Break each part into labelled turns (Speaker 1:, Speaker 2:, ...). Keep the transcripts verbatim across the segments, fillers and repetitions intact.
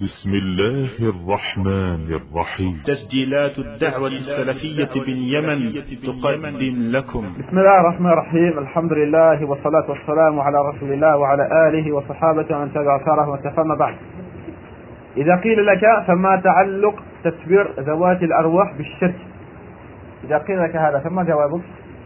Speaker 1: بسم الله الرحمن الرحيم.
Speaker 2: تسجيلات الدعوة السلفية باليمن تقدم لكم.
Speaker 3: بسم الله الرحمن الرحيم. الحمد لله والصلاة والسلام على رسول الله وعلى آله وصحابته ومن تبع أثاره وتفهم بعد. إذا قيل لك فما تعلق تكبير ذوات الأرواح بالشرك؟ إذا قيل لك هذا فما جوابك؟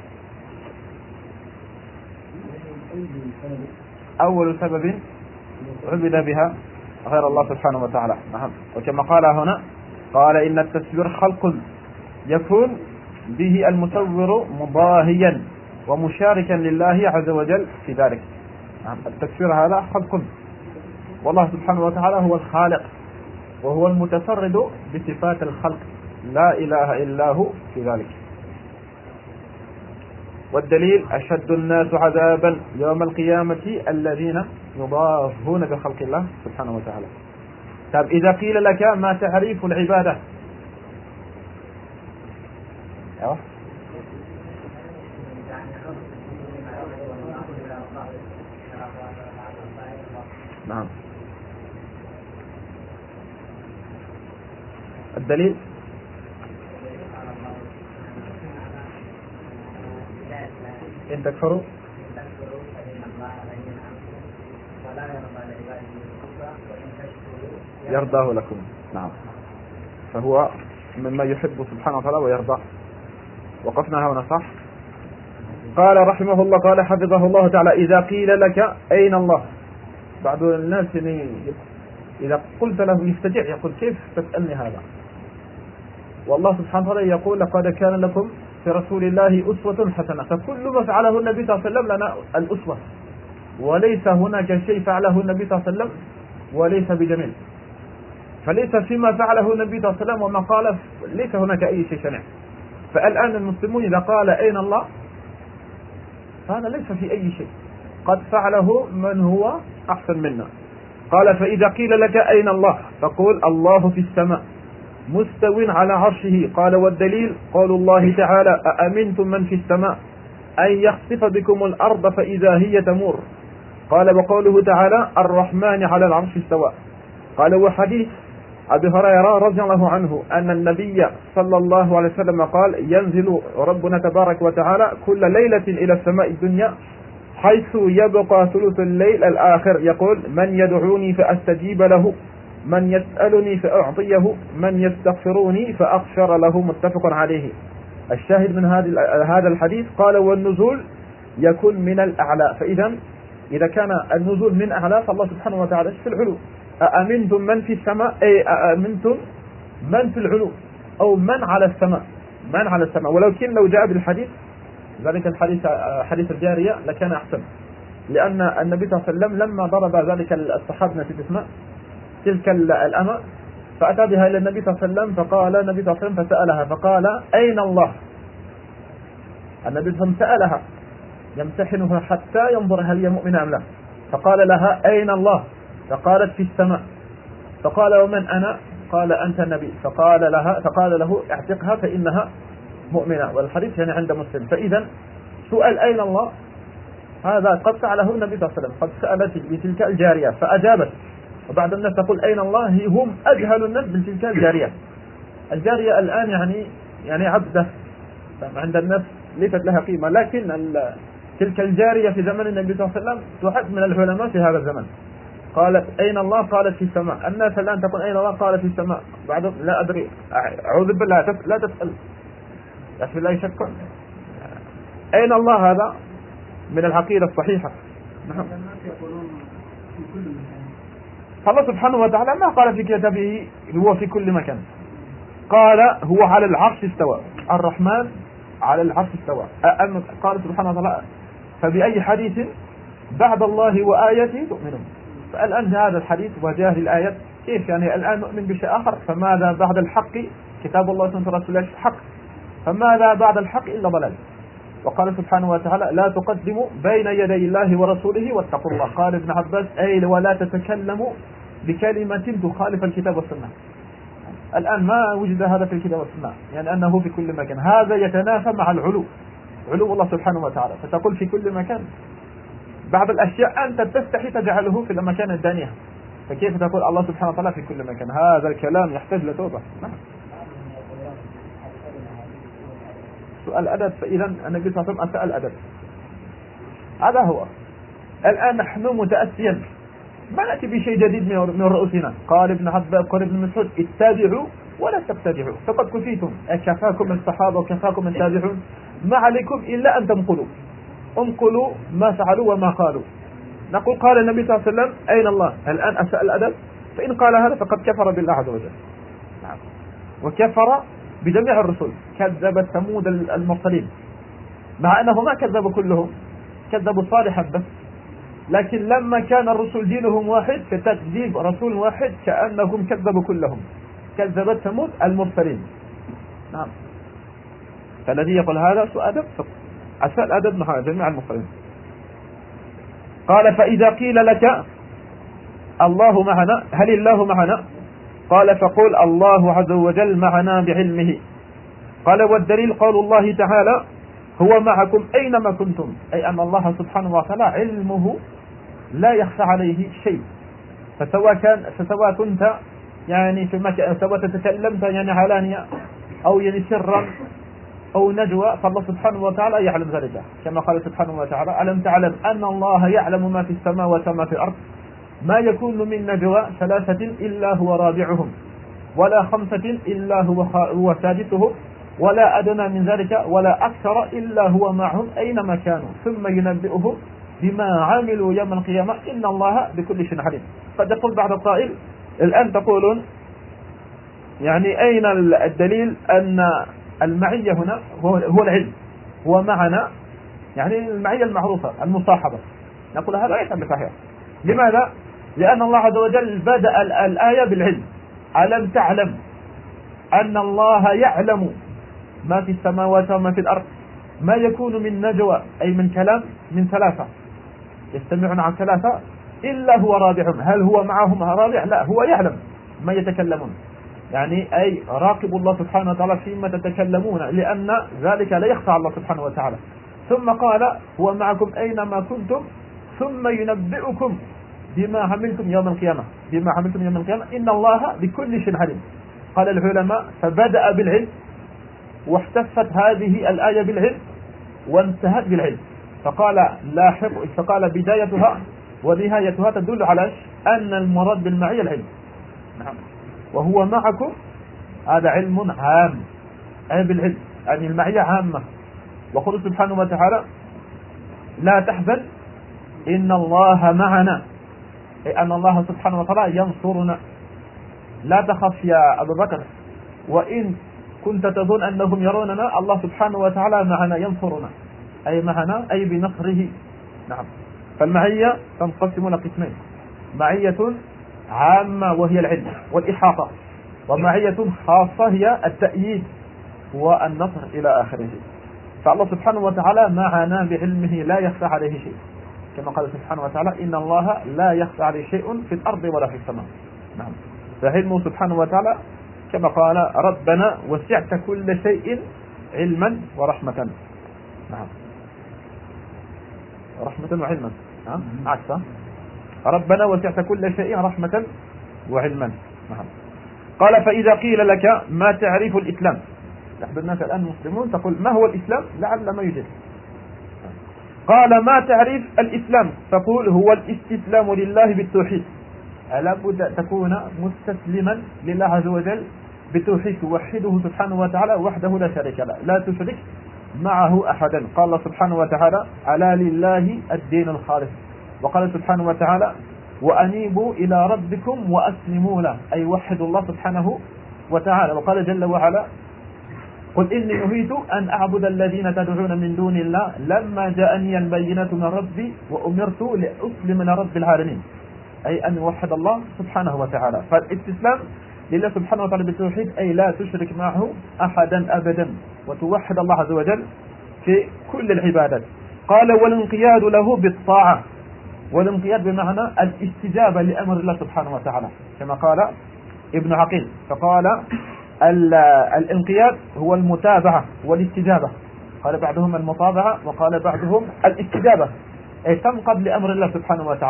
Speaker 3: أول سبب عبد بها غير الله سبحانه وتعالى. نعم. وكما قال هنا قال إن التسوير خلق يكون به المصور مضاهيا ومشاركا لله عز وجل في ذلك. نعم. التسوير هذا خلق، والله سبحانه وتعالى هو الخالق وهو المتفرد بصفات الخلق، لا إله إلا هو في ذلك. والدليل أشد الناس عذابا يوم القيامة الذين يضاهون بخلق الله سبحانه وتعالى. طب إذا قيل لك ما تعريف العبادة؟ أيوه. نعم. الدليل إن تكفروا يرضاه لكم. نعم. فهو مما يحب سبحانه وتعالى ويرضى. وقفنا هنا صح؟ قال رحمه الله، قال حفظه الله تعالى: إذا قيل لك أين الله؟ بعض الناس إذا قلت له يستجع، يقول كيف تسألني هذا؟ والله سبحانه وتعالى يقول: لقد كان لكم في رسول الله أسوة حسنة. فكل ما فعله النبي صلى الله عليه وسلم لنا الأسوة، وليس هناك شيء فعله النبي صلى الله عليه وسلم وليس بجميل. فليس فيما فعله النبي صلى الله عليه وسلم وما قال ليس هناك أي شيء شنيع. فالآن المسلمون إذا قال أين الله هذا ليس في أي شيء، قد فعله من هو أحسن منا. قال: فإذا قيل لك أين الله فقول: الله في السماء مستو على عرشه. قال: والدليل قول الله تعالى: أأمنتم من في السماء أن يخسف بكم الأرض فإذا هي تمور. قال: وقوله تعالى: الرحمن على العرش استوى. قال: وحديث أبي هريرة رضي الله عنه أن النبي صلى الله عليه وسلم قال: ينزل ربنا تبارك وتعالى كل ليلة إلى السماء الدنيا حيث يبقى ثلث الليل الآخر، يقول: من يدعوني فأستجيب له، من يسألني فأعطيه، من يستغفروني فأغفر له. متفق عليه. الشاهد من هذا الحديث قال: والنزول يكون من الأعلى. فإذا إذا كان النزول من أعلى فالله سبحانه وتعالى في العلو. أأمنتم من في السماء، أي أأمنتم من في العلو أو من على السماء، من على السماء. ولكن لو جاء بالحديث ذلك الحديث حديث الجارية لكان أحسن، لأن النبي صلى الله عليه وسلم لما ضرب ذلك الصحابة نسيت اسمه تلك الأمة فأتى بها إلى النبي صلى الله عليه وسلم، فقال النبي صلى الله عليه وسلم فسألها فقال: أين الله؟ النبي صلى الله عليه وسلم سألها يمتحنها حتى ينظر هل هي مؤمنة أم لا، فقال لها: أين الله؟ فقالت: في السماء. فقال: ومن أنا؟ قال: أنت النبي. فقال لها فقال له: اعتقها فإنها مؤمنة. والحديث هنا عند مسلم. فإذا سؤال أين الله هذا قد فعله النبي صلى الله عليه وسلم، قد سألت بتلك الجارية فأجابت. وبعض الناس تقول أين الله، هم أجهل الناس بتلك الجارية. الجارية الآن يعني يعني عبدة عند الناس ليست لها قيمة، لكن تلك الجارية في زمن النبي صلى الله عليه وسلم تحد من العلماء في هذا الزمن. قالت: أين الله؟ قالت: في السماء. الناس الآن تقول أين الله؟ قال: في السماء. بعد لا أدري، أعوذ بالله، لا تسأل، لا في الله شك. أين الله هذا من العقيدة الصحيحة. نعم. الله سبحانه وتعالى ما قال في كتابه هو في كل مكان، قال: هو على العرش استوى، الرحمن على العرش استوى. قال سبحانه وتعالى: فبأي حديث بعد الله وآياته تؤمنون. فالآن هذا الحديث وجاهل الآيات كيف يعني الآن نؤمن بشيء آخر؟ فماذا بعد الحق؟ كتاب الله سنة رسول الله حق، فماذا بعد الحق إلا ضلال. وقال سبحانه وتعالى: لا تقدموا بين يدي الله ورسوله واتقوا الله. قال ابن عباس: أي ولا تتكلموا بكلمة تخالف الكتاب والسنة. الآن ما وجد هذا في الكتاب والسنة، يعني أنه في كل مكان. هذا يتنافى مع العلو، علو الله سبحانه وتعالى، فتقول في كل مكان. بعض الأشياء أنت تستحي تجعله في المكان الدانية، فكيف تقول الله سبحانه وتعالى في كل مكان؟ هذا الكلام يحتاج لتوبة. نعم. سؤال أدب، فإذا النبي صلى الله عليه وسلم أسأل أدب. هذا هو. الآن نحن متأسيا ما نأتي بشيء جديد من رؤوسنا. قال ابن عباس قال ابن مسعود اتبعوا ولا تبتدعوا فقد كفيتم، كفاكم الصحابة وكفاكم التابعون، ما عليكم إلا أن تنقلوا انقلوا ما فعلوا وما قالوا. نقول قال النبي صلى الله عليه وسلم أين الله؟ الآن أسأل الأدب، فإن قال هذا فقد كفر بالله عز وجل. نعم. وكفر بجميع الرسل، كذب ثمود المرسلين مع أنه ما كذبوا كلهم، كذبوا صالحا بس، لكن لما كان الرسل دينهم واحد فتكذيب رسول واحد كأنهم كذبوا كلهم، كذبت ثمود المرسلين. نعم. فالذي يقول هذا سوء أدب، أسأل أدب مع جميع المرسلين. قال فإذا قيل لك الله معنا هل الله معنا؟ قال فقل الله عز وجل معنا بعلمه. قال والدليل قول الله تعالى هو معكم أينما كنتم، أي أن الله سبحانه وتعالى علمه لا يخفى عليه شيء، فسواء كان فسواء كنت يعني في مكان، سواء تتكلمت يعني علانية أو يعني سرا أو نجوى، فالله سبحانه وتعالى يعلم ذلك، كما قال سبحانه وتعالى ألم تعلم أن الله يعلم ما في السماوات وما في الأرض، ما يكون من نجوى ثلاثة إلا هو رابعهم ولا خمسة إلا هو هو سادسهم ولا أدنى من ذلك ولا أكثر إلا هو معهم أينما كانوا ثم ينبئهم بما عملوا يوم القيامة إن الله بكل شيء عليم. قد يقول بعض القائل الآن تقولون يعني أين الدليل أن المعية هنا هو العلم، هو معنا يعني المعية المعروفة المصاحبة. نقول هذا ليس بصحيح. لماذا؟ لأن الله عز وجل بدأ الآية بالعلم. ألم تعلم أن الله يعلم ما في السماوات وما في الأرض، ما يكون من نجوى أي من كلام من ثلاثة يستمعون عن ثلاثة إلا هو رابعهم. هل هو معهم رابع؟ لا، هو يعلم ما يتكلمون، يعني أي راقب الله سبحانه وتعالى فيما تتكلمون، لأن ذلك لا يخفى على الله سبحانه وتعالى. ثم قال هو معكم أينما كنتم ثم ينبئكم بما عملتم يوم القيامة، بما عملتم يوم القيامة إن الله بكل شيء عليم. قال العلماء فبدأ بالعلم واحتفت هذه الآية بالعلم وانتهت بالعلم، فقال لاحق فقال بدايتها ونهايتها تدل على أن المراد بالمعية العلم. نعم. وهو معكم هذا علم عام، أي بالعلم يعني المعية عامة. وقال سبحانه وتعالى لا تحزن إن الله معنا، أي أن الله سبحانه وتعالى ينصرنا. لا تخف يا أبو بكر وإن كنت تظن أنهم يروننا، الله سبحانه وتعالى معنا ينصرنا، أي معنا أي بنصره. نعم. فالمعية تنقسم إلى قسمين، معية عامة وهي العلم والإحاطة، ومعية خاصة هي التأييد والنصر إلى آخره. فالله سبحانه وتعالى معنا بعلمه لا يخفى عليه شيء، كما قال سبحانه وتعالى إن الله لا يخفى عليه شيء في الأرض ولا في السماء. نعم. فعلمه سبحانه وتعالى كما قال ربنا وسعت كل شيء علما ورحمة. نعم. رحمة وعلما. نعم. عكسه ربنا وسعت كل شيء رحمة وعلما. نعم. قال فإذا قيل لك ما تعريف الإسلام، تحب الناس الآن مسلمون تقول ما هو الإسلام لعل ما يوجد. قال ما تعريف الإسلام؟ تقول هو الاستسلام لله بالتوحيد، لابد تكون مستسلما لله عز وجل بالتوحيد، توحده سبحانه وتعالى وحده لا شريك له، لا تشرك معه أحدا. قال الله سبحانه وتعالى ألا لله الدين الخالص. وقال سبحانه وتعالى وأنيبوا إلى ربكم وأسلموا له، أي وحدوا الله سبحانه وتعالى. وقال جل وعلا قل إني نهيت أن أعبد الذين تدعون من دون الله لما جاءني البينات من ربي وأمرت لأسلم لرب العالمين، أي أن يوحد الله سبحانه وتعالى. فالاستسلام لله سبحانه وتعالى بالتوحيد أي لا تشرك معه أحدا أبدا، وتوحد الله عز وجل في كل العبادات. قال والانقياد له بالطاعة، والانقياد بمعنى الاستجابة لأمر الله سبحانه وتعالى، كما قال ابن عقيل فقال الانقياد هو المتابعة والاستجابة، قال بعضهم المطابعة وقال بعضهم الاستجابة، أي تنقض لأمر الله سبحانه وتعالى،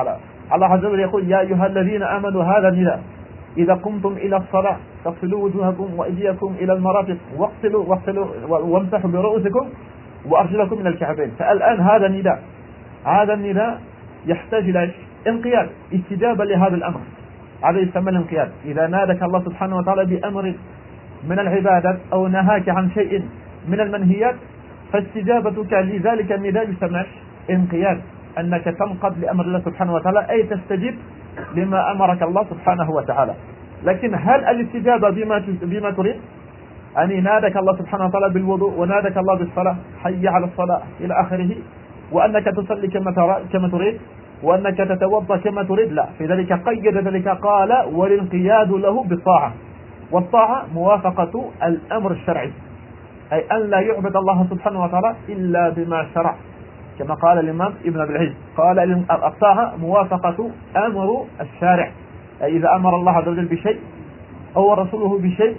Speaker 3: الله عز وجل يقول يا أيها الذين آمنوا هذا النداء إذا قمتم إلى الصلاة فاغسلوا وجوهكم وأيديكم إلى المرافق واغسلوا واغسلوا وامسحوا برؤوسكم وأرجلكم من الكعبين. فالآن هذا النداء هذا النداء يحتاج إلى انقياد، استجابة لهذا الأمر. هذا يسمى الانقياد. إذا نادك الله سبحانه وتعالى بأمر من العبادات أو نهاك عن شيء من المنهيات فاستجابتك لذلك النداء يسمى انقياد، أنك تنقض لأمر الله سبحانه وتعالى، أي تستجيب لما أمرك الله سبحانه وتعالى. لكن هل الاستجابة بما بما تريد؟ أن نادك الله سبحانه وتعالى بالوضوء ونادك الله بالصلاة حي على الصلاة إلى آخره، وأنك تصلي كما ترى كما تريد، وأنك تتوضأ كما تريد؟ لا، في ذلك قيد ذلك قال والانقياد له بالطاعة، والطاعة موافقة الأمر الشرعي، أي أن لا يعبد الله سبحانه وتعالى إلا بما شرع، كما قال الإمام ابن أبي العز قال الطاعة موافقة أمر الشارع، أي إذا أمر الله عز وجل بشيء أو رسوله بشيء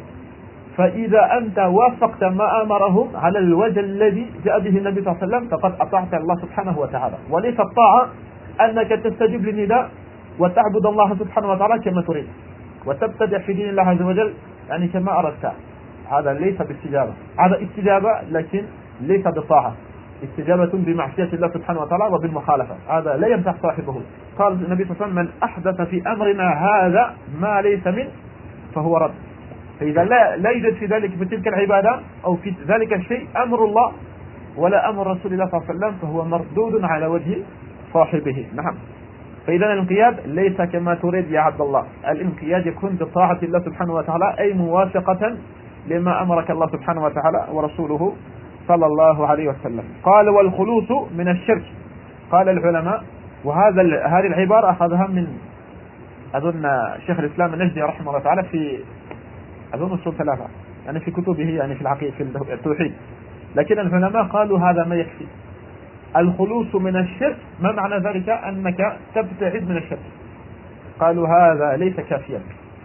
Speaker 3: فإذا أنت وافقت ما أمرهم على الوجه الذي جاء به النبي صلى الله عليه وسلم فقد أطعت الله سبحانه وتعالى. وليس الطاعة أنك تستجيب للنداء وتعبد الله سبحانه وتعالى كما تريد وتبتدع في دين الله عز وجل يعني كما أردت، هذا ليس باستجابة، هذا استجابة لكن ليس بالطاعة، استجابة بمعصية الله سبحانه وتعالى وبالمخالفة، هذا لا ينفع صاحبه. قال النبي صلى الله عليه وسلم من أحدث في أمرنا هذا ما ليس منه فهو رد. فإذا لا, لا يوجد في ذلك في تلك العبادة أو في ذلك الشيء أمر الله ولا أمر رسول الله صلى الله عليه وسلم فهو مردود على وجه صاحبه. نعم. فإذا الانقياد ليس كما تريد يا عبد الله، الانقياد يكون بطاعة الله سبحانه وتعالى أي موافقة لما أمرك الله سبحانه وتعالى ورسوله صلى الله عليه وسلم. قال والخلوص من الشرك. قال العلماء، وهذا هذه العبارة أخذها من أظن شيخ الإسلام النجدي رحمه الله تعالى في أظن أصول ثلاثة يعني في كتبه يعني في العقيدة في التوحيد، لكن العلماء قالوا هذا ما يكفي. الخلوص من الشرك ما معنى ذلك؟ أنك تبتعد من الشرك. قالوا هذا ليس كافيا،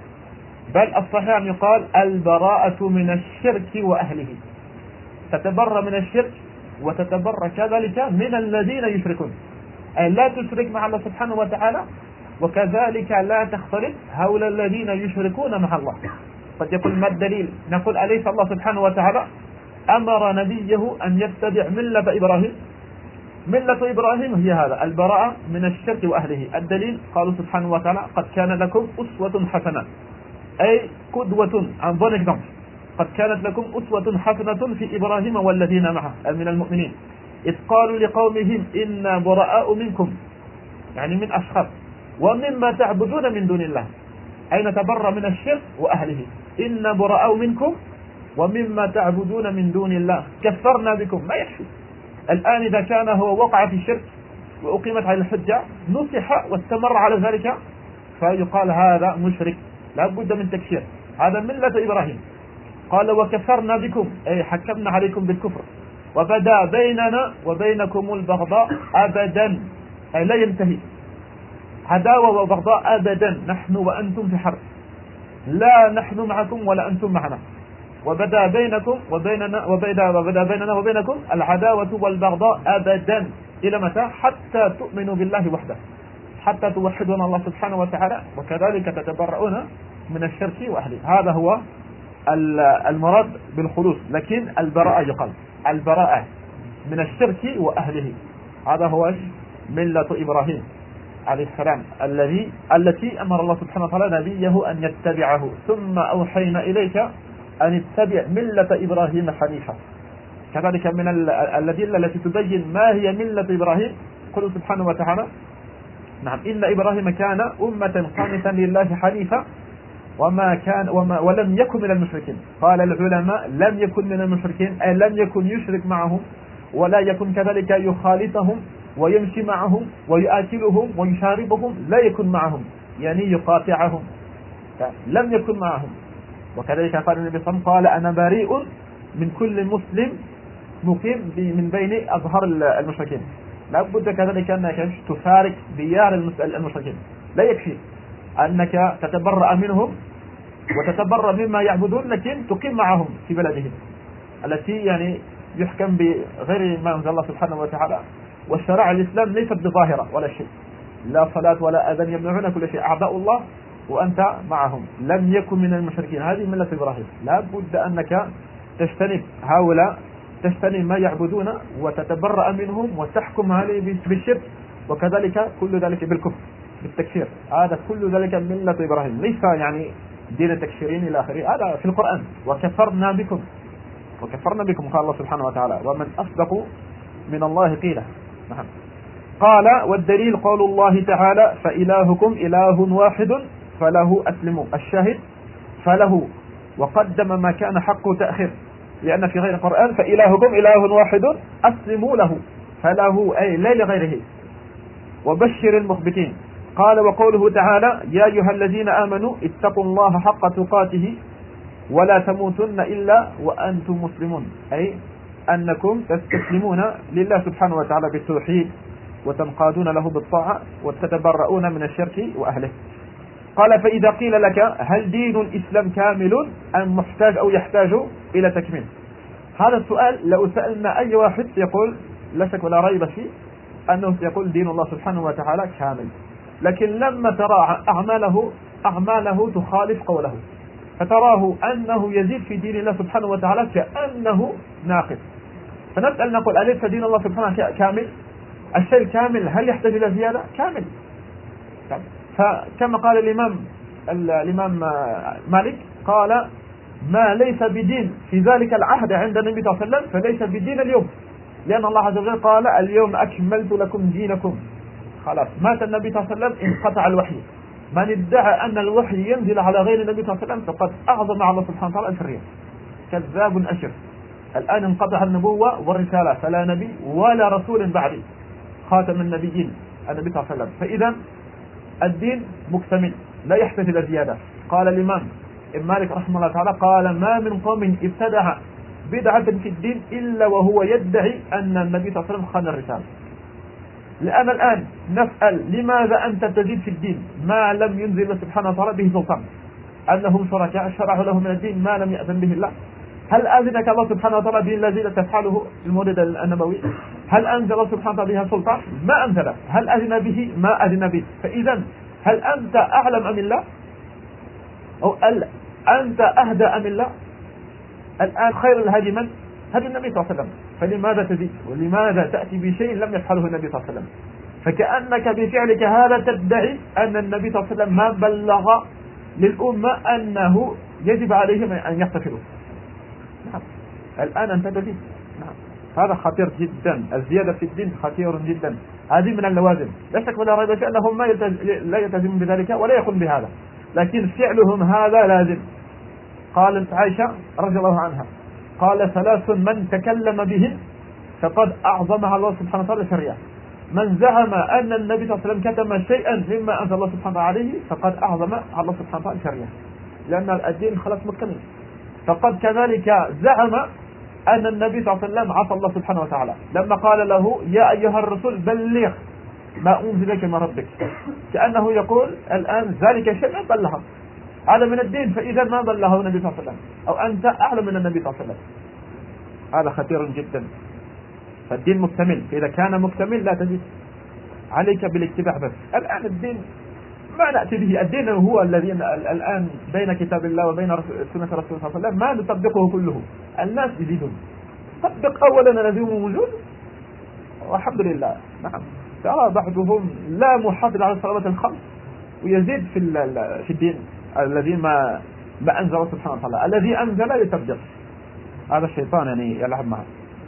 Speaker 3: بل الصحيح أن يقال البراءة من الشرك وأهله، تتبرأ من الشرك وتتبرأ كذلك من الذين يشركون، أي لا تشرك مع الله سبحانه وتعالى، وكذلك لا تختلط هؤلاء الذين يشركون مع الله. قد يقول ما الدليل؟ نقول أليس الله سبحانه وتعالى أمر نبيه أن يتبع ملة إبراهيم؟ ملة إبراهيم هي هذا البراءة من الشرك وأهله. الدليل قالوا سبحانه وتعالى قد كان لكم أسوة حسنة، أي قدوة عن ظن قد كانت لكم أسوة حسنة في إبراهيم والذين معه من المؤمنين إذ قالوا لقومهم إنا براء منكم، يعني من أشخاص، ومما تعبدون من دون الله، أي نتبرأ من الشرك وأهله. إنا براء منكم ومما تعبدون من دون الله كفرنا بكم، ما يكفي. الآن إذا كان هو وقع في الشرك وأقيمت على الحجة نصح واستمر على ذلك فيقال هذا مشرك، لا بد من تكفير، هذا ملة إبراهيم. قال وكفرنا بكم أي حكمنا عليكم بالكفر، وبدا بيننا وبينكم البغضاء أبدا، أي لا ينتهي، عداوة وبغضاء أبدا، نحن وأنتم في حرب، لا نحن معكم ولا أنتم معنا، وبدا بينكم وبيننا وبدا وبدا بيننا وبينكم العداوة والبغضاء أبدا إلى متى؟ حتى تؤمنوا بالله وحده، حتى توحدون الله سبحانه وتعالى، وكذلك تتبرؤون من الشرك وأهله. هذا هو المراد بالخلوص. لكن البراءة يقال البراءة من الشرك وأهله، هذا هو ملة إبراهيم عليه السلام الذي التي أمر الله سبحانه وتعالى نبيه أن يتبعه، ثم أوحينا إليك أن اتبع ملة إبراهيم حنيفا. كذلك من الأدلة التي تبين ما هي ملة إبراهيم قل سبحانه وتعالى نعم إن إبراهيم كان أمة قانتا لله حنيفا وما كان وما ولم يكن من المشركين. قال العلماء لم يكن من المشركين أي لم يكن يشرك معهم، ولا يكن كذلك يخالطهم ويمشي معهم ويأكلهم ويشاربهم، لا يكن معهم يعني يقاطعهم، لم يكن معهم. وكذلك قال النبي صلى الله عليه وسلم قال أنا بريء من كل مسلم مقيم من بين أظهر المشركين. لا بد كذلك أنك تفارق ديار المشركين، لا يكفي أنك تتبرأ منهم وتتبرأ مما يعبدون، لكن تقيم معهم في بلدهم التي يعني يحكم بغير ما أنزل الله سبحانه وتعالى، والشرائع الإسلام ليست بظاهرة ولا شيء، لا صلاة ولا أذان، يمنعون كل شيء، أعداء الله وأنت معهم، لم يكن من المشركين. هذه ملة إبراهيم. لا بد أنك تجتنب هؤلاء، تجتنب ما يعبدون وتتبرأ منهم وتحكم عليه بالشرك، وكذلك كل ذلك بالكفر بالتكفير. هذا كل ذلك ملة إبراهيم، ليس يعني دين التكفيرين إلى آخره. هذا في القرآن، وكفرنا بكم وكفرنا بكم قال الله سبحانه وتعالى، ومن أصدق من الله قيلا. نعم. قال والدليل قول الله تعالى فإلهكم إله واحد فله أسلموا. الشاهد فله، وقدم ما كان حقه تأخير، لأن في غير القرآن فإلهكم إله واحد أسلموا له، فله أي لا لغيره. وبشر المخبتين. قال وقوله تعالى يا أيها الذين آمنوا اتقوا الله حق تقاته ولا تموتن إلا وأنتم مسلمون، أي أنكم تستسلمون لله سبحانه وتعالى بالتوحيد وتنقادون له بالطاعة وتتبرؤون من الشرك وأهله. قال فإذا قيل لك هل دين الإسلام كامل أم محتاج أو يحتاج إلى تكميل؟ هذا السؤال لو سألنا أي واحد يقول لا شك ولا ريب فيه أنه يقول دين الله سبحانه وتعالى كامل، لكن لما ترى أعماله أعماله تخالف قوله، فتراه أنه يزيد في دين الله سبحانه وتعالى كأنه ناقص، فنسأل نقول أليس دين الله سبحانه كامل؟ الشيء الكامل هل يحتاج إلى زيادة؟ كامل. فكما قال الإمام الإمام مالك قال ما ليس بدين في ذلك العهد عند النبي صلى الله عليه وسلم فليس بدين اليوم، لأن الله عز وجل قال اليوم أكملت لكم دينكم. خلاص مات النبي صلى الله عليه وسلم انقطع الوحي. من ادعى أن الوحي ينزل على غير النبي صلى الله عليه وسلم فقد أعظم على الله سبحانه وتعالى الفرية، كذاب أشر. الآن انقطع النبوة والرسالة، فلا نبي ولا رسول بعدي، خاتم النبيين النبي صلى الله عليه وسلم. فإذا الدين مكتمل لا يحتاج إلى زيادة. قال الإمام ابن مالك رحمه الله تعالى قال ما من قوم ابتدع بدعة في الدين إلا وهو يدعي أن النبي صلى الله عليه وسلم خان الرسالة. لأن الآن نسأل لماذا أنت تزيد في الدين ما لم ينزل الله سبحانه وتعالى به سلطان؟ أنهم شركاء شرعوا له من الدين ما لم يأذن به الله. هل أذنك الله سبحانه وتعالى به الذي تفعله المولد النبوي؟ هل أنزل الله سبحانه وتعالى بها سلطان؟ ما أنزل. هل أذن به؟ ما أذن به. فإذا هل أنت أعلم أم الله؟ أو أنت أهدى أم الله؟ الآن خير الهدي من؟ هدي النبي صلى الله عليه وسلم. فلماذا تزيد؟ ولماذا تأتي بشيء لم يفعله النبي صلى الله عليه وسلم؟ فكأنك بفعلك هذا تدعي أن النبي صلى الله عليه وسلم ما بلغ للأمة أنه يجب عليهم أن يحتفلوا. نعم. الآن أنت تزيد. نعم. هذا خطير جدا. الزيادة في الدين خطير جدا. هذه من اللوازم. لا شك ولا ريب أنهم ما لا يلتزمون بذلك ولا يقوم بهذا، لكن فعلهم هذا لازم. قالت عائشة رضي الله عنها قال ثلاث من تكلم بهن فقد أعظمها الله سبحانه وتعالى شريعة. من زعم أن النبي صلى الله عليه وسلم كتم شيئا مما أنزل الله سبحانه وتعالى عليه فقد أعظم الله سبحانه وتعالى شريعة، لأن الدين خلاص مكتمل. فقد كذلك زعم أن النبي صلى الله عليه وسلم عصى الله سبحانه وتعالى لما قال له يا أيها الرسول بلغ ما أنزل لك من ربك، كأنه يقول الآن ذلك شيء ما بلغه، هذا من الدين. فإذا ما بلغه النبي صلى الله عليه وسلم أو أنت أعلم من النبي صلى الله عليه وسلم، هذا خطير جدا. فالدين مكتمل، فإذا كان مكتمل لا تزيد، عليك بالاتباع بس. الآن الدين ما نأتي به، الدين هو الذي الآن بين كتاب الله وبين سنة رسول الله صلى الله عليه وسلم ما نطبقه كله. الناس يزيدون، طبق أولا الذي هو موجود والحمد لله. نعم. ترى بعضهم لا محافظ على الصلوات الخمس ويزيد في في الدين الذي ما ما أنزل سبحانه وتعالى، الذي أنزل يطبق. هذا الشيطان يعني يلعب معه.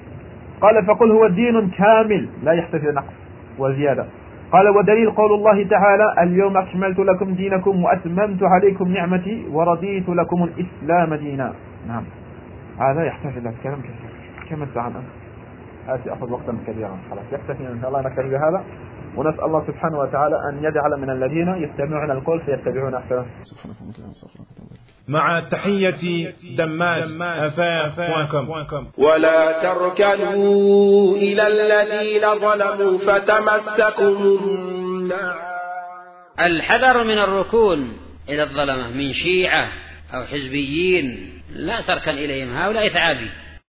Speaker 3: قال فقل هو دين كامل لا يحتاج إلى نقص وزيادة. قال ودليل قول الله تعالى اليوم أكملت لكم دينكم وأتممت عليكم نعمتي ورضيت لكم الإسلام دينا. نعم. هذا يحتاج إلى كلام كثير. كم ساعة آتي أخذ وقتا كبيرا. خلاص يكتفي إن شاء الله نكتفي بهذا، ونسأل الله سبحانه وتعالى أن يجعل من الذين يستمعون القول فيتبعون أحسنه.
Speaker 4: مع تحية دماج أفاف وكم.
Speaker 5: ولا تركنوا إلى الذين ظلموا فتمسكم النار.
Speaker 6: الحذر من الركون إلى الظلمة من شيعة أو حزبيين، لا تركن إليهم، هؤلاء ثعابي.